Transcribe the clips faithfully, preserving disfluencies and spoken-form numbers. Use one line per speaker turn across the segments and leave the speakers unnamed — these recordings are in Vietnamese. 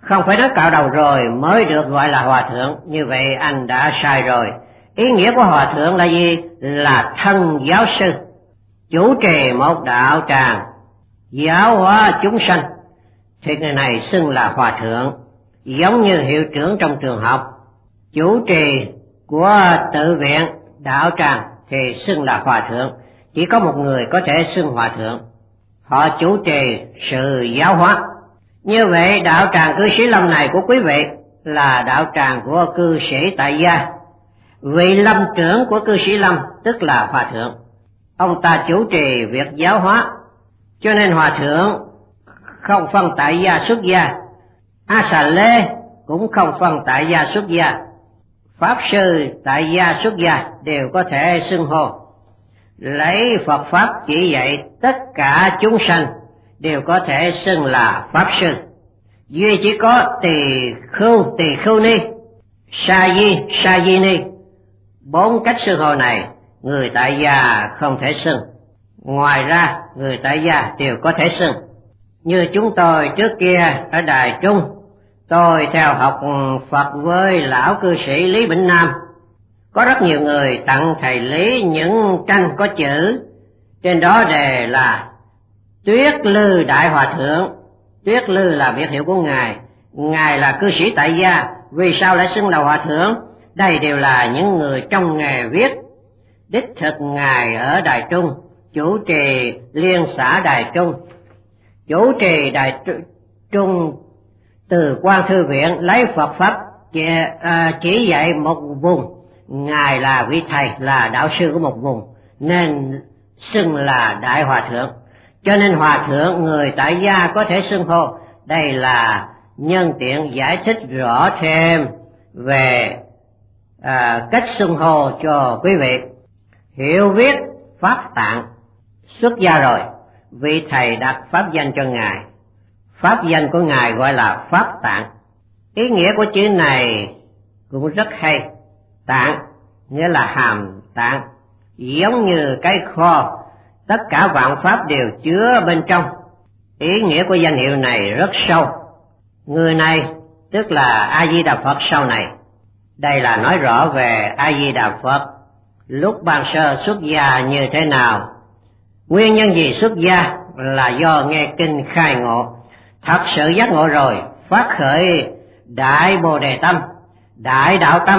Không phải nói cạo đầu rồi mới được gọi là hòa thượng, như vậy anh đã sai rồi. Ý nghĩa của hòa thượng là gì? Là thân giáo sư, chủ trì một đạo tràng, giáo hóa chúng sanh, thì người này xưng là hòa thượng. Giống như hiệu trưởng trong trường học, chủ trì của tự viện đạo tràng thì xưng là hòa thượng. Chỉ có một người có thể xưng hòa thượng, họ chủ trì sự giáo hóa. Như vậy đạo tràng cư sĩ Lâm này của quý vị là đạo tràng của cư sĩ tại gia. Vị lâm trưởng của cư sĩ Lâm tức là hòa thượng, ông ta chủ trì việc giáo hóa, cho nên hòa thượng không phân tại gia xuất gia. A Xà Lê cũng không phân tại gia xuất gia, pháp sư tại gia xuất gia đều có thể xưng hô. Lấy Phật pháp chỉ dạy tất cả chúng sanh đều có thể xưng là pháp sư. Duy chỉ có tỳ khưu, tỳ khưu ni, sa di, sa di ni, bốn cách xưng hô này người tại gia không thể xưng. Ngoài ra người tại gia đều có thể xưng. Như chúng tôi trước kia ở Đài Trung, tôi theo học Phật với lão cư sĩ Lý Bỉnh Nam. Có rất nhiều người tặng thầy Lý những tranh có chữ, trên đó đề là Tuyết Lư Đại Hòa Thượng. Tuyết Lư là biệt hiệu của Ngài, Ngài là cư sĩ tại gia, vì sao lại xưng là hòa thượng? Đây đều là những người trong nghề viết. Đích thực Ngài ở Đài Trung chủ trì liên xã Đài Trung, chủ trì Đài Trung từ Quan Thư Viện, lấy Phật pháp chỉ, à, chỉ dạy một vùng. Ngài là vị thầy, là đạo sư của một vùng, nên xưng là Đại Hòa Thượng. Cho nên hòa thượng người tại gia có thể xưng hô. Đây là nhân tiện giải thích rõ thêm về à, cách xưng hô cho quý vị. Hiểu viết pháp tạng, xuất gia rồi, vị thầy đặt pháp danh cho Ngài. Pháp danh của Ngài gọi là pháp tạng. Ý nghĩa của chữ này cũng rất hay. Tạng nghĩa là hàm tạng, giống như cái kho, tất cả vạn pháp đều chứa bên trong. Ý nghĩa của danh hiệu này rất sâu. Người này tức là A Di Đà Phật sau này. Đây là nói rõ về A Di Đà Phật lúc ban sơ xuất gia như thế nào. Nguyên nhân gì xuất gia là do nghe kinh khai ngộ, thật sự giác ngộ rồi, phát khởi đại bồ đề tâm, đại đạo tâm,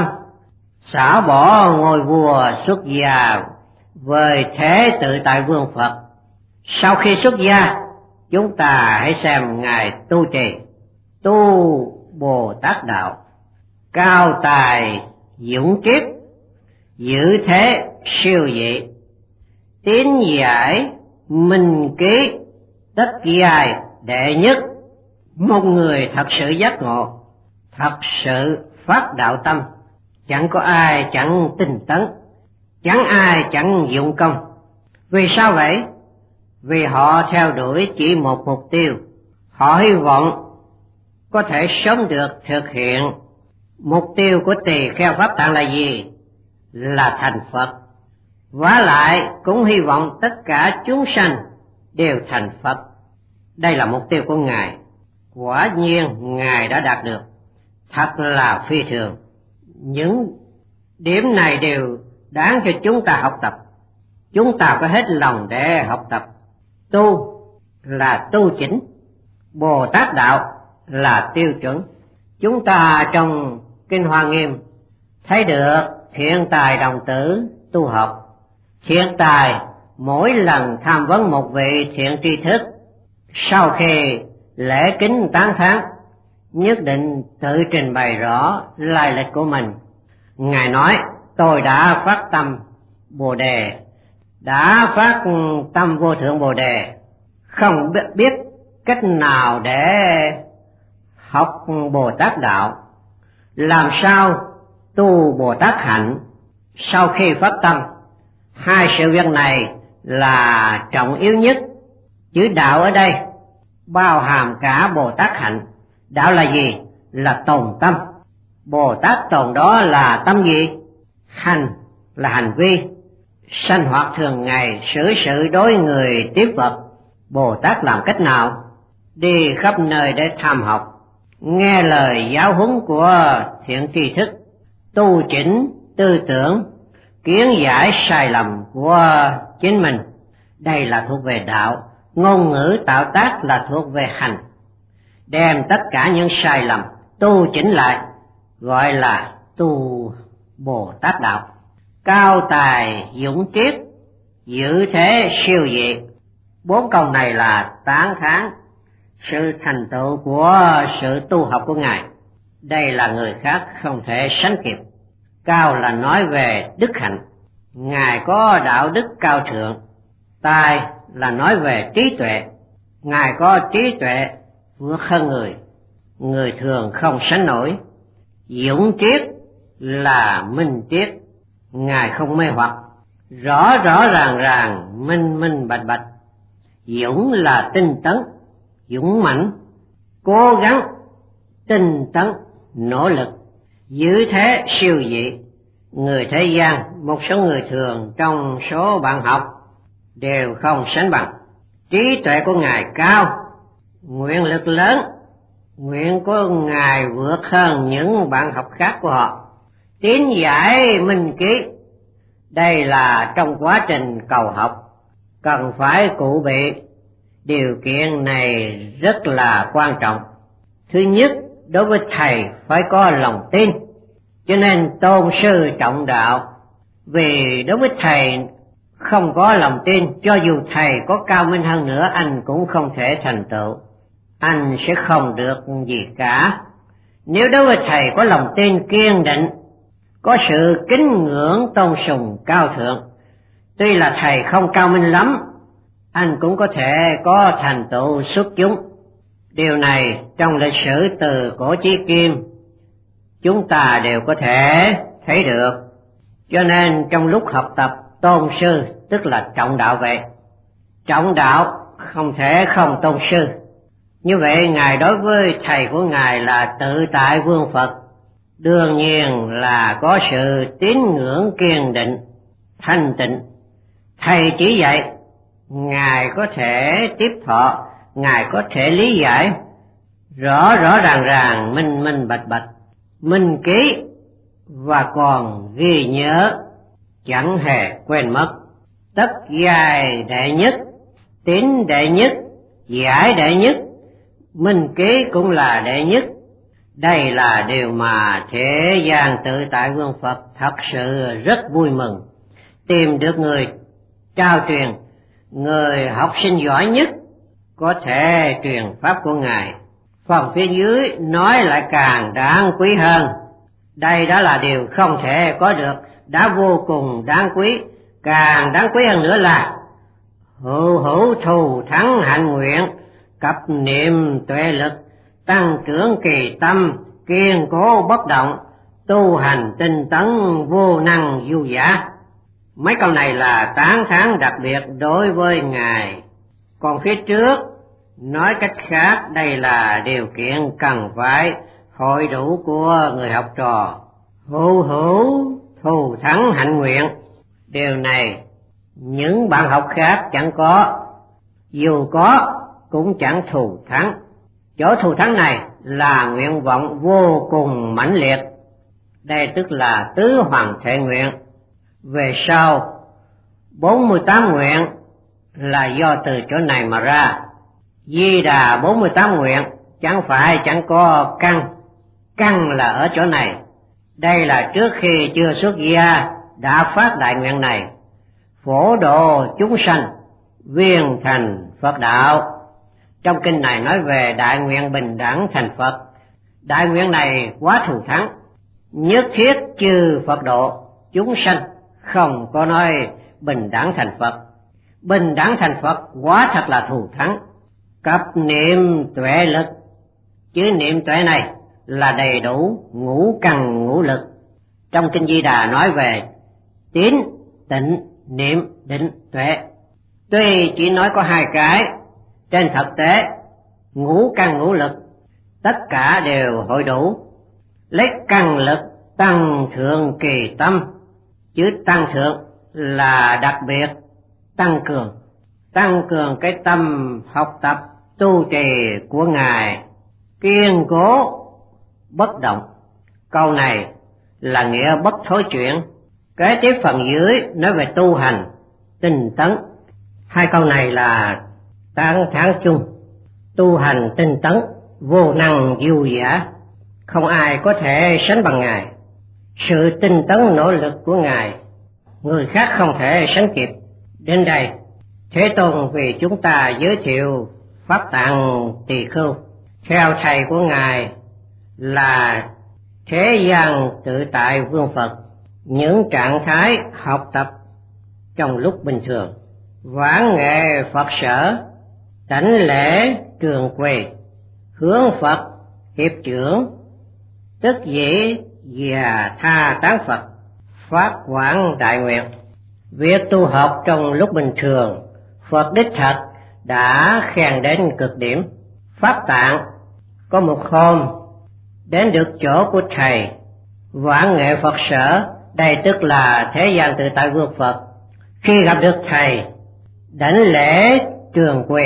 xả bỏ ngôi vua xuất gia về thế tự tại vương Phật. Sau khi xuất gia, chúng ta hãy xem Ngài tu trì, tu Bồ Tát đạo, cao tài dũng kiết, giữ thế siêu dị, tín giải minh ký, tất dài đệ nhất. Một người thật sự giác ngộ, thật sự phát đạo tâm, chẳng có ai chẳng tinh tấn, chẳng ai chẳng dụng công. Vì sao vậy? Vì họ theo đuổi chỉ một mục tiêu. Họ hy vọng có thể sớm được thực hiện. Mục tiêu của tỳ kheo pháp tạng là gì? Là thành Phật. Vả lại cũng hy vọng tất cả chúng sanh đều thành Phật. Đây là mục tiêu của Ngài. Quả nhiên Ngài đã đạt được, thật là phi thường. Những điểm này đều đáng cho chúng ta học tập. Chúng ta phải hết lòng để học tập. Tu là tu chỉnh, Bồ Tát đạo là tiêu chuẩn. Chúng ta trong Kinh Hoa Nghiêm thấy được thiện tài đồng tử tu học. Thiện tài mỗi lần tham vấn một vị thiện tri thức, sau khi lễ kính tán thán, nhất định tự trình bày rõ lai lịch của mình. Ngài nói, tôi đã phát tâm Bồ Đề, đã phát tâm vô thượng Bồ Đề, không biết cách nào để học Bồ Tát đạo, làm sao tu Bồ Tát hạnh. Sau khi phát tâm, hai sự việc này là trọng yếu nhất. Chữ đạo ở đây bao hàm cả Bồ Tát hạnh. Đạo là gì? Là tồn tâm. Bồ Tát tồn đó là tâm gì? Hành là hành vi, sanh hoạt thường ngày, xử sự đối người tiếp vật. Bồ Tát làm cách nào? Đi khắp nơi để tham học, nghe lời giáo huấn của thiện tri thức, tu chỉnh tư tưởng, kiến giải sai lầm của chính mình. Đây là thuộc về đạo. Ngôn ngữ tạo tác là thuộc về hành. Đem tất cả những sai lầm tu chỉnh lại gọi là tu Bồ Tát đạo. Cao tài dũng triết, dự thế siêu việt. Bốn câu này là tán thán sự thành tựu của sự tu học của Ngài. Đây là người khác không thể sánh kịp. Cao là nói về đức hạnh, Ngài có đạo đức cao thượng. Tài là nói về trí tuệ, Ngài có trí tuệ vượt hơn người, người thường không sánh nổi. Dũng triết là minh triết, Ngài không mê hoặc, rõ rõ ràng ràng, minh minh bạch bạch. Dũng là tinh tấn, dũng mãnh, cố gắng, tinh tấn, nỗ lực. Giữ thế siêu dị, người thế gian, một số người thường trong số bạn học đều không sánh bằng. Trí tuệ của Ngài cao, nguyện lực lớn, nguyện của Ngài vượt hơn những bạn học khác của họ. Tín giải minh ký, đây là trong quá trình cầu học cần phải cụ bị. Điều kiện này rất là quan trọng. Thứ nhất, đối với thầy phải có lòng tin, cho nên tôn sư trọng đạo. Vì đối với thầy không có lòng tin, cho dù thầy có cao minh hơn nữa, anh cũng không thể thành tựu, anh sẽ không được gì cả. Nếu đối với thầy có lòng tin kiên định, có sự kính ngưỡng tôn sùng cao thượng, tuy là thầy không cao minh lắm, anh cũng có thể có thành tựu xuất chúng. Điều này trong lịch sử từ cổ chí kim chúng ta đều có thể thấy được. Cho nên trong lúc học tập, tôn sư tức là trọng đạo vậy. Trọng đạo không thể không tôn sư. Như vậy Ngài đối với thầy của Ngài là tự tại vương Phật, đương nhiên là có sự tín ngưỡng kiên định, thanh tịnh. Thầy chỉ dạy, Ngài có thể tiếp thọ, Ngài có thể lý giải rõ rõ ràng ràng, minh minh bạch bạch, minh ký và còn ghi nhớ, chẳng hề quên mất. Tất giai đệ nhất, tín đệ nhất, giải đệ nhất, minh ký cũng là đệ nhất. Đây là điều mà thế gian tự tại vương Phật thật sự rất vui mừng. Tìm được người trao truyền, người học sinh giỏi nhất có thể truyền pháp của Ngài. Phần phía dưới nói lại càng đáng quý hơn. Đây đó là điều không thể có được, đã vô cùng đáng quý. Càng đáng quý hơn nữa là hữu hữu thù thắng hạnh nguyện, cập niệm tuệ lực, tăng trưởng kỳ tâm, kiên cố bất động, tu hành tinh tấn, vô năng du giả. Mấy câu này là tán thán đặc biệt đối với Ngài. Còn phía trước nói cách khác, đây là điều kiện cần phải hội đủ của người học trò. Hữu hữu thù thắng hạnh nguyện, điều này những bạn học khác chẳng có, dù có cũng chẳng thù thắng. Chỗ thù thắng này là nguyện vọng vô cùng mãnh liệt. Đây tức là tứ hoàng thể nguyện. Về sau bốn mươi tám nguyện là do từ chỗ này mà ra. Di Đà bốn mươi tám nguyện chẳng phải chẳng có căn, căn là ở chỗ này. Đây là trước khi chưa xuất gia đã phát đại nguyện này: phổ độ chúng sanh, viên thành Phật đạo. Trong kinh này nói về đại nguyện bình đẳng thành Phật. Đại nguyện này quá thù thắng, nhất thiết chư Phật độ chúng sanh, không có nói bình đẳng thành Phật. Bình đẳng thành Phật quá thật là thù thắng. Cập niệm tuệ lực, chứ niệm tuệ này là đầy đủ ngũ căn ngũ lực. Trong kinh Di Đà nói về tín, tịnh, niệm, định, tuệ. Tuy chỉ nói có hai cái, trên thực tế ngũ căn ngũ lực tất cả đều hội đủ. Lấy căn lực tăng thượng kỳ tâm, chứ tăng thượng là đặc biệt tăng cường, tăng cường cái tâm học tập tu trì của Ngài. kiên cố bất động. Câu này là nghĩa bất thối chuyển. Kế tiếp phần dưới nói về tu hành tinh tấn. Hai câu này là tán thán chung. Tu hành tinh tấn, vô năng du giả, không ai có thể sánh bằng Ngài. Sự tinh tấn nỗ lực của Ngài, người khác không thể sánh kịp. Đến đây, Thế Tôn vì chúng ta giới thiệu Pháp Tạng Tỳ Khưu. Theo thầy của Ngài là thế gian tự tại vương Phật, những trạng thái học tập trong lúc bình thường, vãn nghệ Phật sở, đảnh lễ trường quỳ, hướng Phật hiệp trưởng, tức dĩ và tha tán Phật, phát quảng đại nguyện. Việc tu học trong lúc bình thường, Phật đích thật đã khen đến cực điểm. Pháp Tạng có một hôm đến được chỗ của thầy, vãn nghệ Phật sở, đây tức là thế gian tự tại vương Phật. Khi gặp được thầy, đảnh lễ trường quỳ,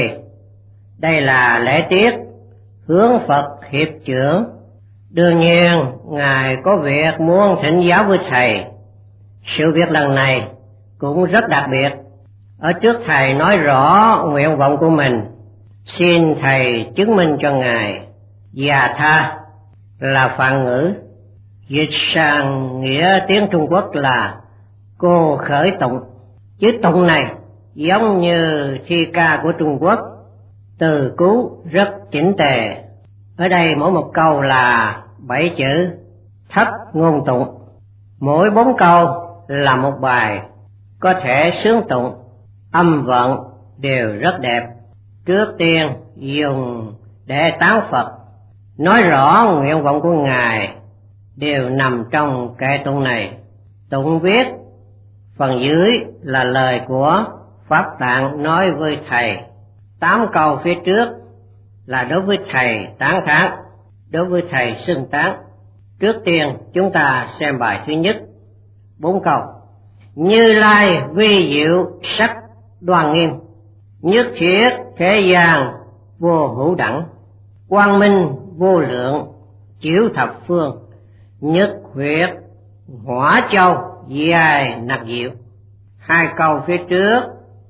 đây là lễ tiết hướng Phật hiệp trưởng. Đương nhiên Ngài có việc muốn thỉnh giáo với thầy. Sự việc lần này cũng rất đặc biệt. Ở trước thầy nói rõ nguyện vọng của mình, xin thầy chứng minh cho Ngài. Và tha là phạn ngữ, dịch sang nghĩa tiếng Trung Quốc là cô khởi tụng. Chữ tụng này giống như thi ca của Trung Quốc, từ cú rất chỉnh tề. Ở đây mỗi một câu là bảy chữ thất ngôn tụng, mỗi bốn câu là một bài, có thể sướng tụng, âm vận đều rất đẹp. Trước tiên dùng để tán Phật, nói rõ nguyện vọng của Ngài đều nằm trong kệ tụng này. Tụng viết phần dưới là lời của Pháp Tạng nói với thầy. Tám câu phía trước là đối với thầy tán thán, đối với thầy xưng tán. Trước tiên chúng ta xem bài thứ nhất, bốn câu. Như Lai vi diệu sắc đoan nghiêm, nhất thiết thế gian vô hữu đẳng, quang minh vô lượng chiếu thập phương, nhất huyết hỏa châu dài nặc diệu. Hai câu phía trước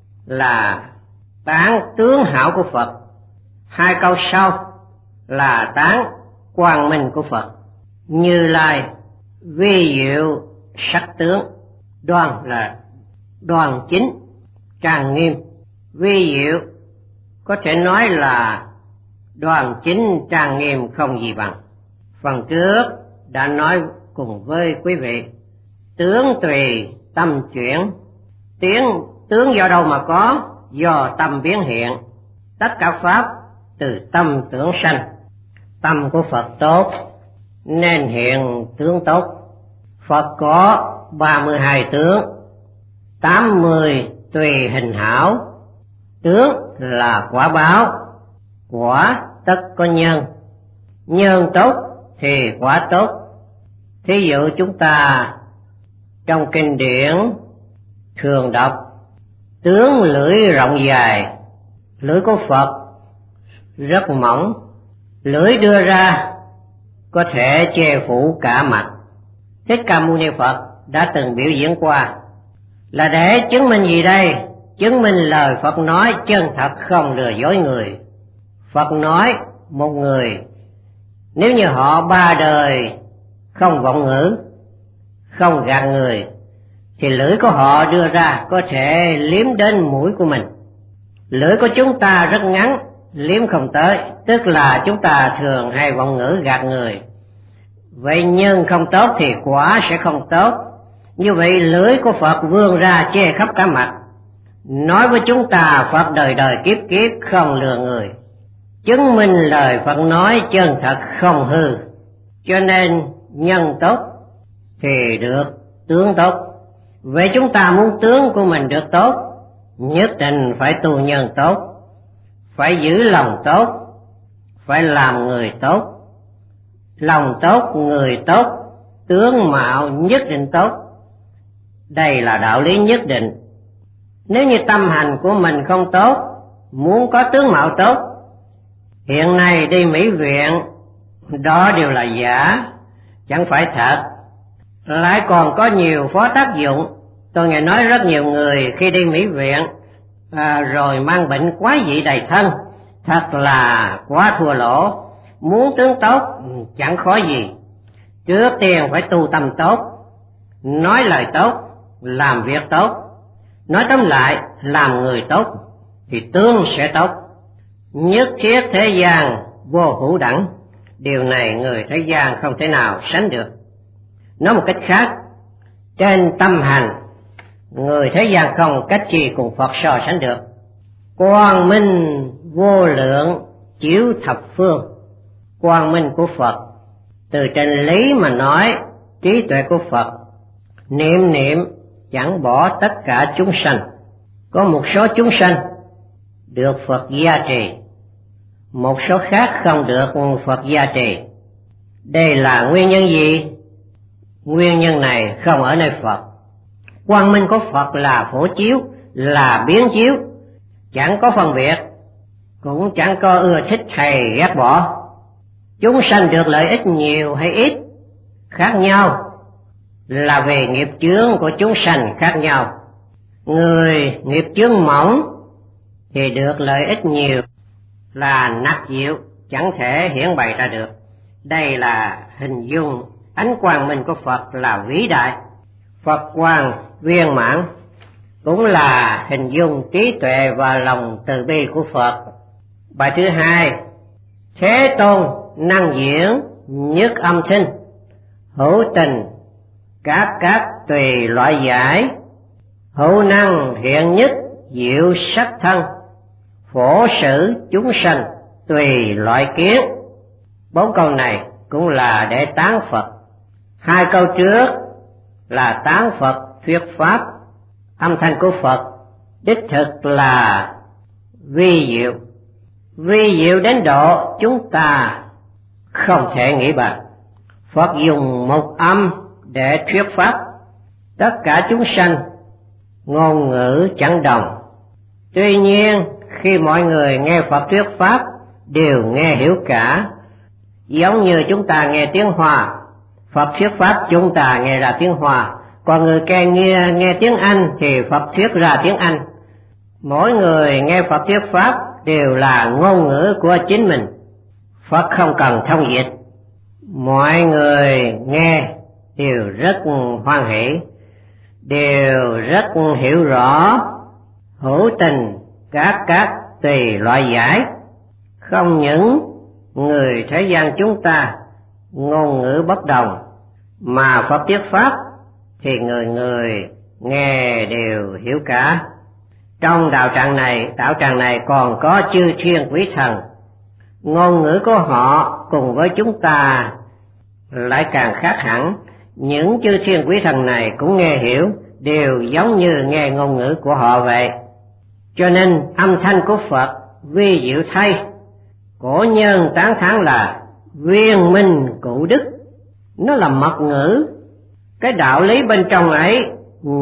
là tán tướng hảo của Phật, hai câu sau là tán quang minh của Phật. Như Lai vi diệu sắc tướng, đoan là đoan chính trang nghiêm, vi diệu có thể nói là đoan chính trang nghiêm không gì bằng. Phần trước đã nói cùng với quý vị, tướng tùy tâm chuyển, tiếng tướng do đâu mà có? Do tâm biến hiện. Tất cả pháp từ tâm tưởng sanh. Tâm của Phật tốt nên hiện tướng tốt. Phật có ba mươi hai tướng, tám mươi tùy hình hảo. Tướng là quả báo, quả tất có nhân, nhân tốt thì quả tốt. Thí dụ chúng ta trong kinh điển thường đọc tướng lưỡi rộng dài. Lưỡi của Phật rất mỏng, lưỡi đưa ra có thể che phủ cả mặt. Thích Ca Mâu Ni Phật đã từng biểu diễn qua, là để chứng minh gì đây? Chứng minh lời Phật nói chân thật, không lừa dối người. Phật nói một người nếu như họ ba đời không vọng ngữ, không gạt người, thì lưỡi của họ đưa ra có thể liếm đến mũi của mình. Lưỡi của chúng ta rất ngắn, liếm không tới, tức là chúng ta thường hay vọng ngữ gạt người. Vậy nhân không tốt thì quả sẽ không tốt. Như vậy lưỡi của Phật vươn ra che khắp cả mặt, nói với chúng ta Phật đời đời kiếp kiếp không lừa người, chứng minh lời Phật nói chân thật không hư. Cho nên nhân tốt thì được tướng tốt. Vậy chúng ta muốn tướng của mình được tốt, nhất định phải tu nhân tốt, phải giữ lòng tốt, phải làm người tốt. Lòng tốt, người tốt, tướng mạo nhất định tốt. Đây là đạo lý nhất định. Nếu như tâm hành của mình không tốt, muốn có tướng mạo tốt, hiện nay đi Mỹ viện đó đều là giả, chẳng phải thật. Lại còn có nhiều phó tác dụng. Tôi nghe nói rất nhiều người khi đi mỹ viện à, rồi mang bệnh quái dị đầy thân, thật là quá thua lỗ. Muốn tướng tốt chẳng khó gì, trước tiên phải tu tâm tốt, nói lời tốt, làm việc tốt. Nói tóm lại, làm người tốt thì tướng sẽ tốt. Nhất thiết thế gian vô hữu đẳng, điều này người thế gian không thể nào sánh được. Nói một cách khác, trên tâm hành, người thế gian không cách gì cùng Phật so sánh được. Quang minh vô lượng chiếu thập phương. Quang minh của Phật, từ trên lý mà nói, trí tuệ của Phật, niệm niệm chẳng bỏ tất cả chúng sanh. Có một số chúng sanh được Phật gia trì, một số khác không được Phật gia trì. Đây là nguyên nhân gì? Nguyên nhân này không ở nơi Phật. Quang minh của Phật là phổ chiếu, là biến chiếu, chẳng có phân biệt, cũng chẳng có ưa thích hay ghét bỏ. Chúng sanh được lợi ích nhiều hay ít khác nhau, là về nghiệp chướng của chúng sanh khác nhau. Người nghiệp chướng mỏng thì được lợi ích nhiều, là nặc dịu, chẳng thể hiển bày ra được. Đây là hình dung ánh quang minh của Phật là vĩ đại. Phật quang viên mãn cũng là hình dung trí tuệ và lòng từ bi của Phật. Bài thứ hai, Thế Tôn năng diễn nhất âm thanh, hữu tình các các tùy loại giải, hữu năng hiện nhất diệu sắc thân, phổ xử chúng sanh tùy loại kiến. Bốn câu này cũng là để tán Phật. Hai câu trước là tán Phật thuyết pháp. Âm thanh của Phật đích thực là vi diệu, vi diệu đến độ chúng ta không thể nghĩ bàn. Phật dùng một âm để thuyết pháp, tất cả chúng sanh ngôn ngữ chẳng đồng. Tuy nhiên khi mọi người nghe Phật thuyết pháp đều nghe hiểu cả, giống như chúng ta nghe tiếng Hoa, Phật thuyết pháp chúng ta nghe ra tiếng Hoa, còn người nghe, nghe, nghe tiếng Anh thì Phật thuyết ra tiếng Anh. Mỗi người nghe Phật thuyết pháp đều là ngôn ngữ của chính mình, Phật không cần thông dịch. Mọi người nghe đều rất hoan hỷ, đều rất hiểu rõ, hữu tình các các tùy loại giải. Không những người thế gian chúng ta ngôn ngữ bất đồng, mà Phật thuyết pháp thì người người nghe đều hiểu cả. Trong đạo tràng này, đạo tràng này còn có chư thiên quý thần, ngôn ngữ của họ cùng với chúng ta lại càng khác hẳn. Những chư thiên quý thần này cũng nghe hiểu, đều giống như nghe ngôn ngữ của họ vậy. Cho nên âm thanh của Phật vi diệu thay, cổ nhân tán thán là viên minh cụ đức. Nó là mật ngữ, cái đạo lý bên trong ấy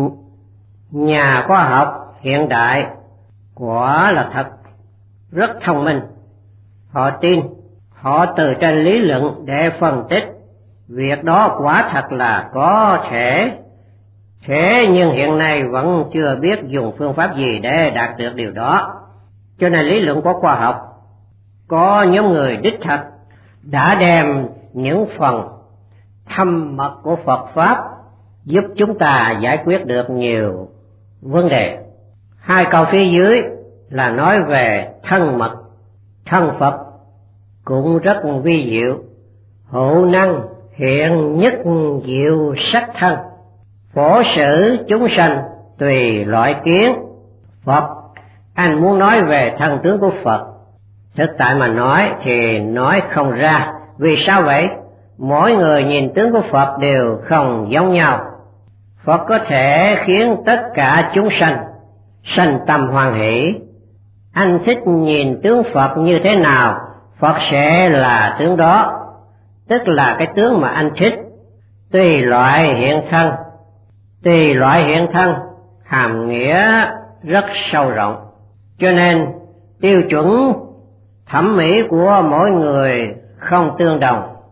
nhà khoa học hiện đại quả là thật rất thông minh. Họ tin, họ từ trên lý luận để phân tích, việc đó quả thật là có thể. Thế nhưng hiện nay vẫn chưa biết dùng phương pháp gì để đạt được điều đó. Cho nên lý luận của khoa học, có nhóm người đích thực đã đem những phần thâm mật của Phật Pháp giúp chúng ta giải quyết được nhiều vấn đề. Hai câu phía dưới là nói về thân mật. Thân Phật cũng rất vi diệu, hữu năng hiện nhất diệu sắc thân, phổ xử chúng sanh tùy loại kiến. Phật, anh muốn nói về thân tướng của Phật, thực tại mà nói thì nói không ra. Vì sao vậy? Mỗi người nhìn tướng của Phật đều không giống nhau. Phật có thể khiến tất cả chúng sanh sanh tâm hoan hỷ. Anh thích nhìn tướng Phật như thế nào, Phật sẽ là tướng đó, tức là cái tướng mà anh thích. Tùy loại hiện thân, tùy loại hiện thân hàm nghĩa rất sâu rộng. Cho nên tiêu chuẩn thẩm mỹ của mỗi người không tương đồng.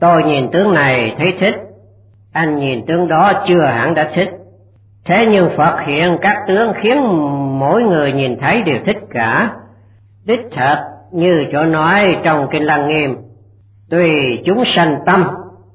Tôi nhìn tướng này thấy thích, anh nhìn tướng đó chưa hẳn đã thích. Thế nhưng Phật hiện các tướng khiến mỗi người nhìn thấy đều thích cả. Đích thật như chỗ nói trong Kinh Lăng Nghiêm, tùy chúng sanh tâm,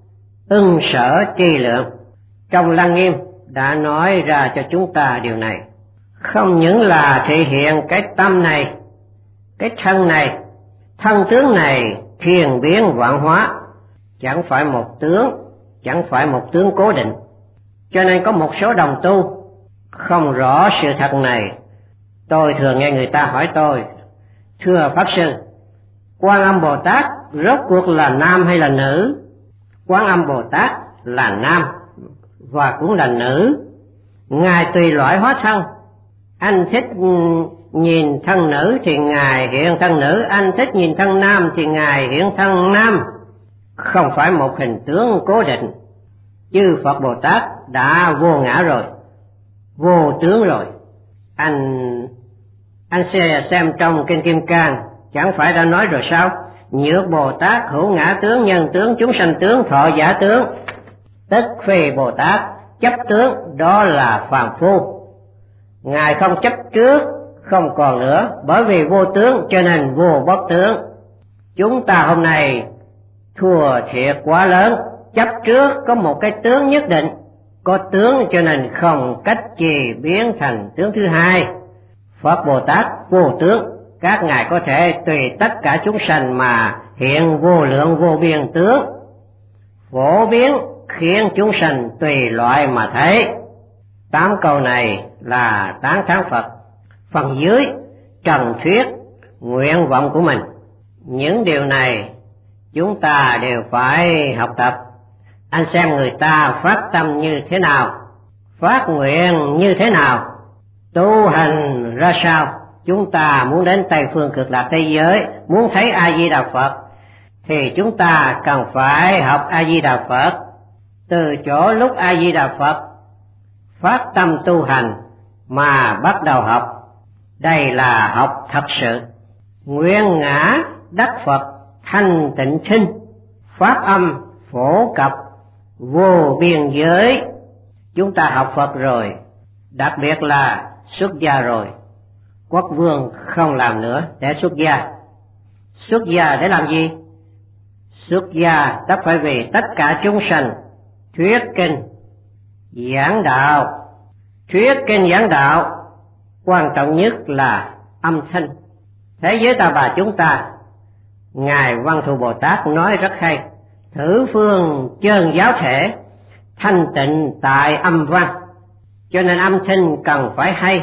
ưng sở chi lượng. Trong Lăng Nghiêm đã nói ra cho chúng ta điều này. Không những là thể hiện cái tâm này, cái thân này, thân tướng này thiền biến vạn hóa, chẳng phải một tướng, chẳng phải một tướng cố định. Cho nên có một số đồng tu không rõ sự thật này. Tôi thường nghe người ta hỏi tôi: thưa Pháp Sư, Quan Âm Bồ Tát rốt cuộc là nam hay là nữ? Quan Âm Bồ Tát là nam và cũng là nữ, Ngài tùy loại hóa thân. Anh thích nhìn thân nữ thì Ngài hiện thân nữ, anh thích nhìn thân nam thì Ngài hiện thân nam, không phải một hình tướng cố định. Chư Phật Bồ Tát đã vô ngã rồi, vô tướng rồi. Anh anh sẽ xem trong Kinh Kim Cang, chẳng phải đã nói rồi sao? Nhược Bồ Tát hữu ngã tướng, nhân tướng, chúng sanh tướng, thọ giả tướng. Tức phi Bồ Tát chấp tướng, đó là phàm phu. Ngài không chấp trước, không còn nữa, bởi vì vô tướng cho nên vô bất tướng. Chúng ta hôm nay thua thiệt quá lớn, chấp trước có một cái tướng nhất định, có tướng cho nên không cách gì biến thành tướng thứ hai. Phật Bồ Tát vô tướng, các ngài có thể tùy tất cả chúng sanh mà hiện vô lượng vô biên tướng, phổ biến khiến chúng sanh tùy loại mà thấy. Tám câu này là tán thán Phật. Phần dưới trần thuyết nguyện vọng của mình. Những điều này chúng ta đều phải học tập. Anh xem người ta phát tâm như thế nào, phát nguyện như thế nào, tu hành ra sao. Chúng ta muốn đến Tây Phương Cực Lạc Thế Giới, muốn thấy A-di-đà Phật, thì chúng ta cần phải học A-di-đà Phật. Từ chỗ lúc A-di-đà Phật phát tâm tu hành mà bắt đầu học, đây là học thật sự. Nguyên ngã đắc Phật thanh tịnh sinh, pháp âm phổ cập vô biên giới. Chúng ta học Phật rồi, đặc biệt là xuất gia rồi, quốc vương không làm nữa để xuất gia. Xuất gia để làm gì? Xuất gia tất phải vì tất cả chúng sanh thuyết kinh giảng đạo. Thuyết kinh giảng đạo quan trọng nhất là âm thanh. Thế giới ta bà chúng ta, Ngài Văn Thù Bồ Tát nói rất hay: thử phương chơn giáo thể, thanh tịnh tại âm văn. Cho nên âm thanh cần phải hay.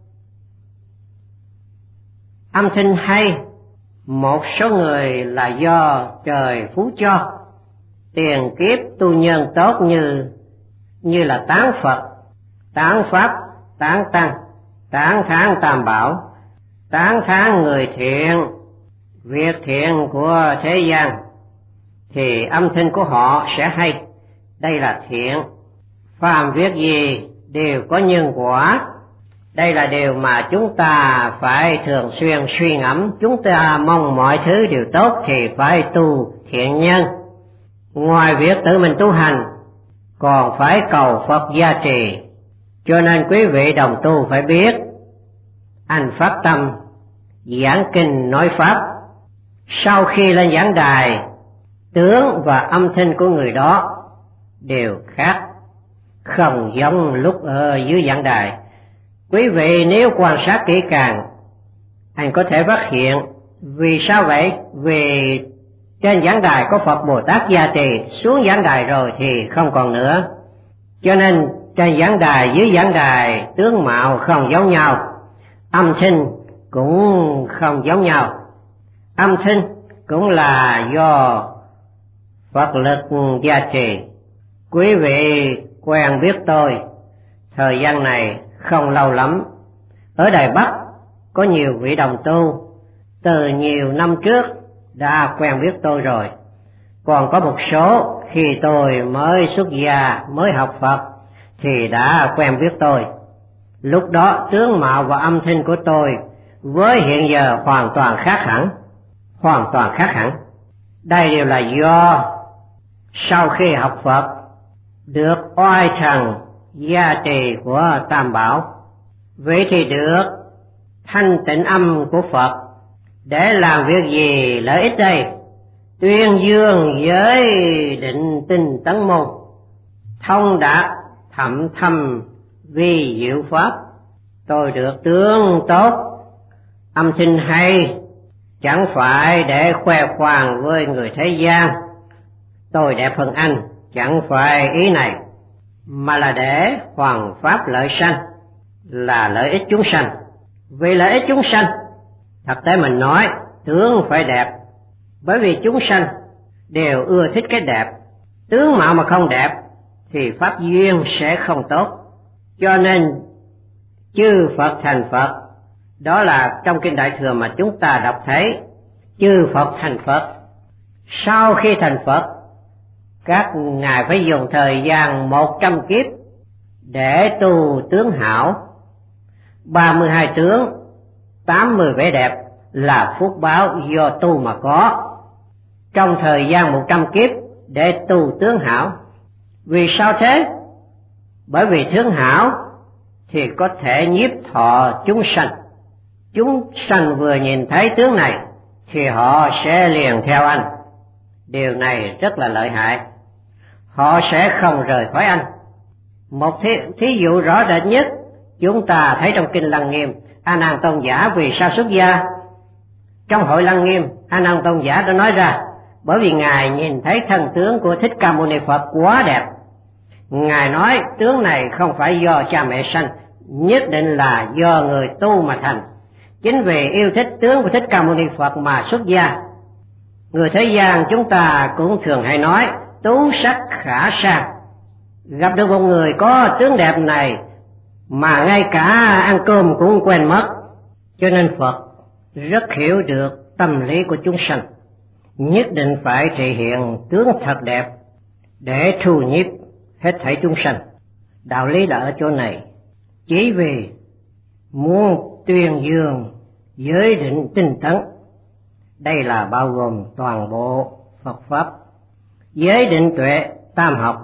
Âm thanh hay, một số người là do trời phú cho. Tiền kiếp tu nhân tốt như như là tán Phật, tán Pháp, tán Tăng, tán thán Tam Bảo, tán thán người thiện, việc thiện của thế gian, thì âm thanh của họ sẽ hay. Đây là thiện. Phàm việc gì đều có nhân quả. Đây là điều mà chúng ta phải thường xuyên suy ngẫm. Chúng ta mong mọi thứ đều tốt thì phải tu thiện nhân. Ngoài việc tự mình tu hành, còn phải cầu Phật gia trì. Cho nên quý vị đồng tu phải biết, anh phát tâm giảng kinh nói Pháp, sau khi lên giảng đài, tướng và âm thanh của người đó đều khác, không giống lúc ở dưới giảng đài. Quý vị nếu quan sát kỹ càng, anh có thể phát hiện. Vì sao vậy? Vì trên giảng đài có Phật Bồ Tát gia trì, xuống giảng đài rồi thì không còn nữa. Cho nên trên giảng đài dưới giảng đài tướng mạo không giống nhau, âm thanh cũng không giống nhau. Âm thanh cũng là do Phật lực gia trì. Quý vị quen biết tôi thời gian này không lâu lắm. Ở Đài Bắc có nhiều vị đồng tu từ nhiều năm trước đã quen biết tôi rồi. Còn có một số khi tôi mới xuất gia, mới học Phật thì đã quen biết tôi. Lúc đó tướng mạo và âm thanh của tôi với hiện giờ hoàn toàn khác hẳn, hoàn toàn khác hẳn. Đây đều là do sau khi học Phật được oai thần gia trì của Tam Bảo, vậy thì được thanh tịnh âm của Phật để làm việc gì lợi ích đây? Tuyên dương giới định tinh tấn môn, thông đạt thậm thâm vi diệu pháp. Tôi được tướng tốt, âm thanh hay, chẳng phải để khoe khoang với người thế gian tôi đẹp hơn anh, chẳng phải ý này, mà là để hoàn pháp lợi sanh, là lợi ích chúng sanh. Vì lợi ích chúng sanh, thực tế mình nói tướng phải đẹp, bởi vì chúng sanh đều ưa thích cái đẹp. Tướng mạo mà không đẹp thì pháp duyên sẽ không tốt. Cho nên chư Phật thành Phật, đó là trong kinh Đại Thừa mà chúng ta đọc thấy, chư Phật thành Phật. Sau khi thành Phật, các ngài phải dùng thời gian một trăm kiếp để tu tướng hảo. Ba mươi hai tướng, tám mươi vẻ đẹp là phúc báo do tu mà có. Trong thời gian một trăm kiếp để tu tướng hảo. Vì sao thế? Bởi vì tướng hảo thì có thể nhiếp thọ chúng sanh. Chúng sanh vừa nhìn thấy tướng này thì họ sẽ liền theo anh. Điều này rất là lợi hại. Họ sẽ không rời khỏi anh. Một thí, thí dụ rõ rệt nhất chúng ta thấy trong kinh Lăng Nghiêm. A Nan Tôn giả vì sao xuất gia? Trong hội Lăng Nghiêm, A Nan Tôn giả đã nói ra, bởi vì ngài nhìn thấy thân tướng của Thích Ca Mâu Ni Phật quá đẹp. Ngài nói tướng này không phải do cha mẹ sanh, nhất định là do người tu mà thành. Chính vì yêu thích tướng của Thích Ca Mâu Ni Phật mà xuất gia. Người thế gian chúng ta cũng thường hay nói tú sắc khả sang. Gặp được một người có tướng đẹp này mà ngay cả ăn cơm cũng quên mất. Cho nên Phật rất hiểu được tâm lý của chúng sanh, nhất định phải thể hiện tướng thật đẹp để thu nhiếp hết thảy chúng sanh. Đạo lý là ở chỗ này. Chỉ vì muốn tuyên dương giới định tinh tấn, đây là bao gồm toàn bộ Phật Pháp. Giới định tuệ tam học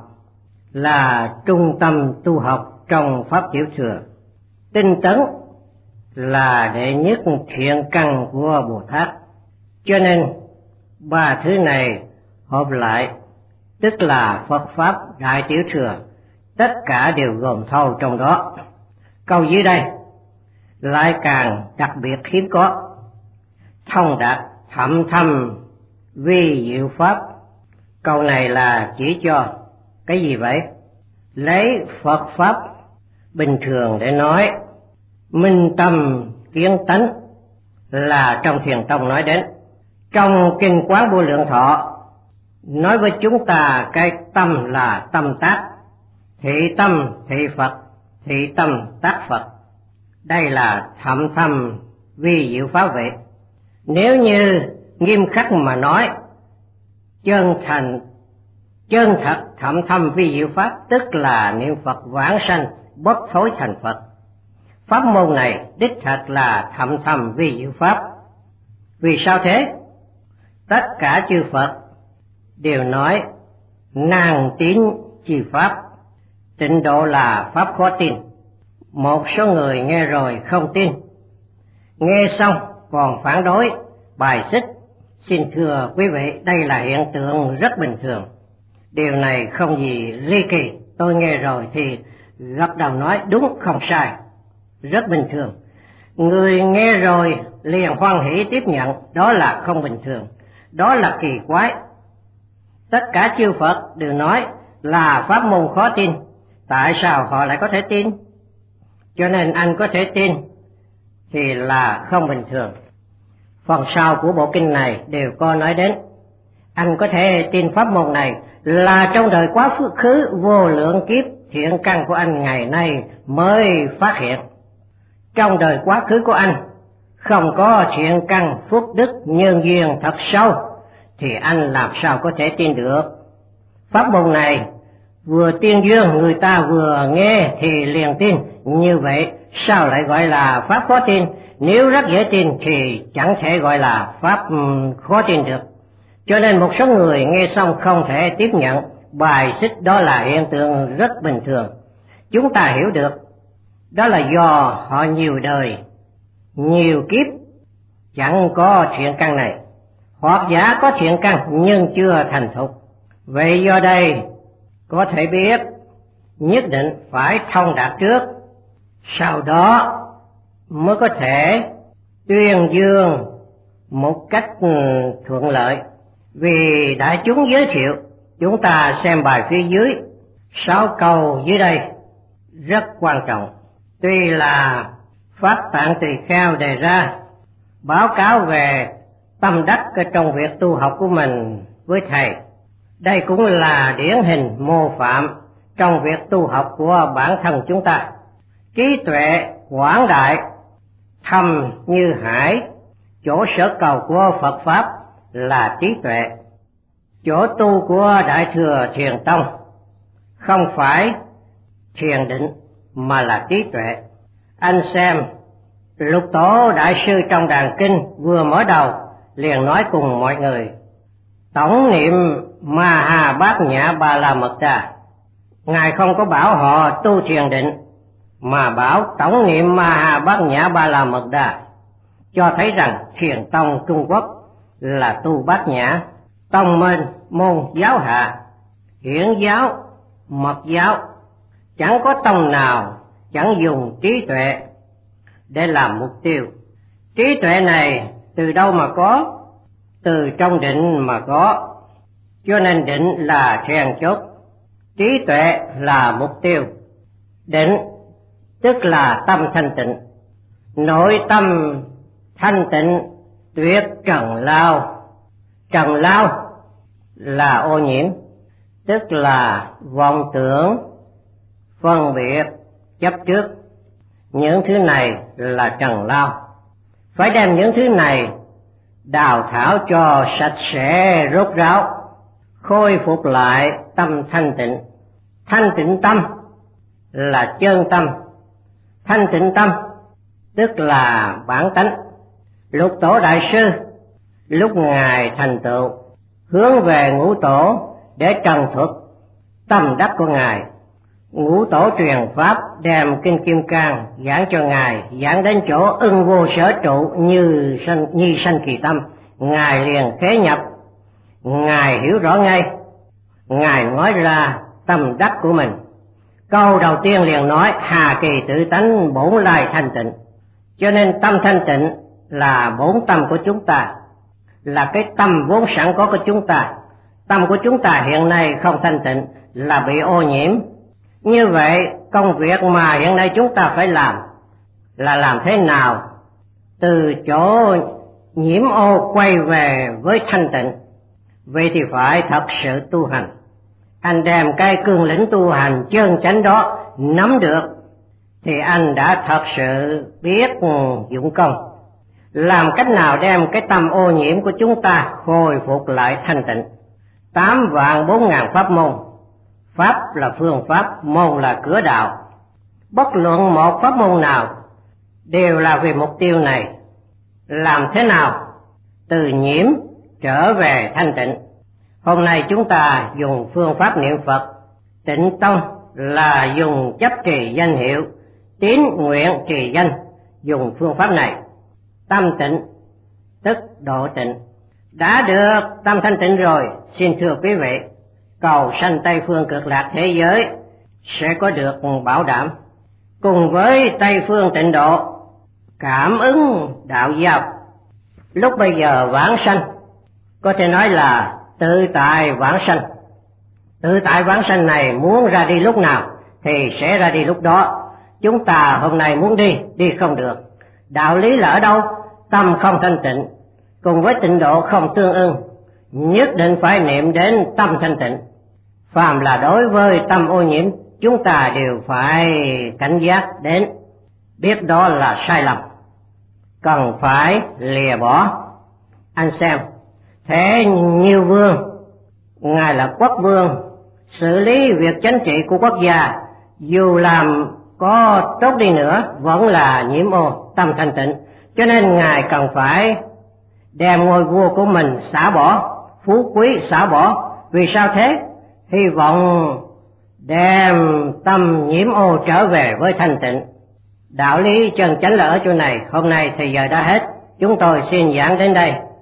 là trung tâm tu học trong Pháp Tiểu Thừa. Tinh tấn là đệ nhất thiện căn của Bồ Tát. Cho nên ba thứ này hợp lại tức là Phật Pháp Đại Tiểu Thừa, tất cả đều gồm thâu trong đó. Câu dưới đây lại càng đặc biệt hiếm có. Thông đạt thậm thâm vi diệu pháp. Câu này là chỉ cho cái gì vậy? Lấy Phật Pháp bình thường để nói, minh tâm kiến tánh là trong Thiền Tông nói đến. Trong Kinh Quán Vô Lượng Thọ nói với chúng ta cái tâm là tâm tác, thị tâm thị Phật, thị tâm tác Phật. Đây là thậm thâm vi diệu pháp vậy. Nếu như nghiêm khắc mà nói, chân thành chân thật thậm thâm vi diệu pháp tức là niệm Phật vãng sanh bất thối thành Phật. Pháp môn này đích thật là thậm thâm vi diệu pháp. Vì sao thế? Tất cả chư Phật đều nói nan tín chi pháp, tịnh độ là pháp khó tin. Một số người nghe rồi không tin, nghe xong còn phản đối, bài xích. Xin thưa quý vị, đây là hiện tượng rất bình thường. Điều này không gì ly kỳ. Tôi nghe rồi thì gật đầu nói đúng không sai, rất bình thường. Người nghe rồi liền hoan hỷ tiếp nhận, đó là không bình thường, đó là kỳ quái. Tất cả chư Phật đều nói là pháp môn khó tin. Tại sao họ lại có thể tin? Cho nên anh có thể tin thì là không bình thường. Phần sau của bộ kinh này đều có nói đến, anh có thể tin pháp môn này là trong đời quá khứ vô lượng kiếp thiện căn của anh ngày nay mới phát hiện. Trong đời quá khứ của anh không có thiện căn phúc đức nhân duyên thật sâu thì anh làm sao có thể tin được. Pháp môn này vừa tuyên dương người ta vừa nghe thì liền tin. Như vậy sao lại gọi là pháp khó tin? Nếu rất dễ tin thì chẳng thể gọi là pháp khó tin được. Cho nên một số người nghe xong không thể tiếp nhận, bài xích đó là hiện tượng rất bình thường. Chúng ta hiểu được đó là do họ nhiều đời, nhiều kiếp chẳng có thiện căn này, hoặc giả có thiện căn nhưng chưa thành thục. Vậy do đây có thể biết nhất định phải thông đạt trước, sau đó mới có thể tuyên dương một cách thuận lợi. Vì đại chúng giới thiệu, chúng ta xem bài phía dưới, sáu câu dưới đây rất quan trọng. Tuy là Pháp Tạng Tỳ Kheo đề ra báo cáo về tâm đắc trong việc tu học của mình với thầy, đây cũng là điển hình mô phạm trong việc tu học của bản thân chúng ta. Trí tuệ quảng đại thâm như hải, chỗ sở cầu của Phật Pháp là trí tuệ. Chỗ tu của Đại Thừa Thiền Tông không phải thiền định mà là trí tuệ. Anh xem, Lục Tổ Đại Sư trong Đàn Kinh vừa mở đầu liền nói cùng mọi người: tổng niệm Ma Ha Bát Nhã Ba La Mật Đa. Ngài không có bảo họ tu thiền định, mà bảo tổng niệm Ma Ha Bát Nhã Ba La Mật Đa, cho thấy rằng Thiền Tông Trung Quốc là tu bát nhã. Tông môn môn giáo hạ, hiển giáo, mật giáo, chẳng có tông nào chẳng dùng trí tuệ để làm mục tiêu. Trí tuệ này từ đâu mà có? Từ trong định mà có. Cho nên định là then chốt, trí tuệ là mục tiêu. Định tức là tâm thanh tịnh, nội tâm thanh tịnh tuyệt trần lao. Trần lao là ô nhiễm, tức là vọng tưởng, phân biệt, chấp trước. Những thứ này là trần lao. Phải đem những thứ này đào thải cho sạch sẽ rốt ráo, khôi phục lại tâm thanh tịnh. Thanh tịnh tâm là chân tâm, thanh tịnh tâm tức là bản tánh. Lục Tổ Đại Sư lúc Ngài thành tựu hướng về Ngũ Tổ để trần thuật tâm đắc của Ngài. Ngũ Tổ truyền pháp đem Kinh Kim Cang giảng cho Ngài, giảng đến chỗ ưng vô sở trụ như sanh, nhi sanh kỳ tâm. Ngài liền khế nhập, Ngài hiểu rõ ngay, Ngài nói ra tâm đắc của mình. Câu đầu tiên liền nói hà kỳ tự tánh bổn lai thanh tịnh. Cho nên tâm thanh tịnh là bổn tâm của chúng ta, là cái tâm vốn sẵn có của chúng ta. Tâm của chúng ta hiện nay không thanh tịnh, là bị ô nhiễm. Như vậy công việc mà hiện nay chúng ta phải làm là làm thế nào từ chỗ nhiễm ô quay về với thanh tịnh. Vậy thì phải thật sự tu hành. Anh đem cái cương lĩnh tu hành chân chánh đó nắm được thì anh đã thật sự biết dụng công. Làm cách nào đem cái tâm ô nhiễm của chúng ta khôi phục lại thanh tịnh? Tám vạn bốn ngàn pháp môn. Pháp là phương pháp, môn là cửa đạo. Bất luận một pháp môn nào đều là vì mục tiêu này. Làm thế nào từ nhiễm trở về thanh tịnh? Hôm nay chúng ta dùng phương pháp niệm Phật. Tịnh tông là dùng chấp trì danh hiệu, tín nguyện trì danh, dùng phương pháp này. Tâm tịnh tức độ tịnh. Đã được tâm thanh tịnh rồi, xin thưa quý vị, cầu sanh Tây Phương Cực Lạc thế giới sẽ có được bảo đảm. Cùng với Tây Phương tịnh độ, cảm ứng đạo giao. Lúc bây giờ vãng sanh có thể nói là tự tại vãng sanh. Tự tại vãng sanh này muốn ra đi lúc nào thì sẽ ra đi lúc đó. Chúng ta hôm nay muốn đi, đi không được. Đạo lý là ở đâu? Tâm không thanh tịnh cùng với tịnh độ không tương ưng, nhất định phải niệm đến tâm thanh tịnh. Phàm là đối với tâm ô nhiễm, chúng ta đều phải cảnh giác đến, biết đó là sai lầm, cần phải lìa bỏ. Anh xem, thế Nhiêu Vương, Ngài là quốc vương, xử lý việc chính trị của quốc gia, dù làm có tốt đi nữa vẫn là nhiễm ô, tâm thanh tịnh. Cho nên Ngài cần phải đem ngôi vua của mình xả bỏ, phú quý xả bỏ. Vì sao thế? hy vọng đem tâm nhiễm ô trở về với thanh tịnh. Đạo lý chân chánh là ở chỗ này. Hôm nay thì giờ đã hết, chúng tôi xin giảng đến đây.